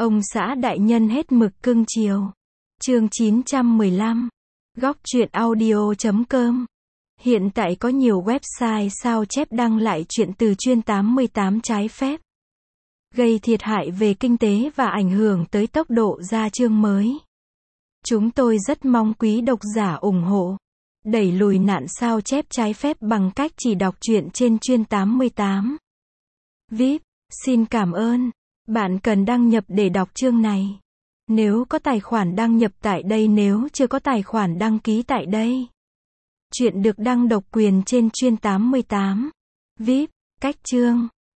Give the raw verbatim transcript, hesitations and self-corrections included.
Ông xã đại nhân hết mực cưng chiều. Chương chín trăm mười lăm. Góc truyện audio chấm com. Hiện tại có nhiều website sao chép đăng lại truyện từ chuyên tám mươi tám trái phép, gây thiệt hại về kinh tế và ảnh hưởng tới tốc độ ra chương mới. Chúng tôi rất mong quý độc giả ủng hộ, đẩy lùi nạn sao chép trái phép bằng cách chỉ đọc truyện trên chuyên tám mươi tám. vê i pê, xin cảm ơn. Bạn cần đăng nhập để đọc chương này. Nếu có tài khoản đăng nhập tại đây, nếu chưa có tài khoản đăng ký tại đây. Truyện được đăng độc quyền trên chuyên tám mươi tám. vê i pê, cách chương.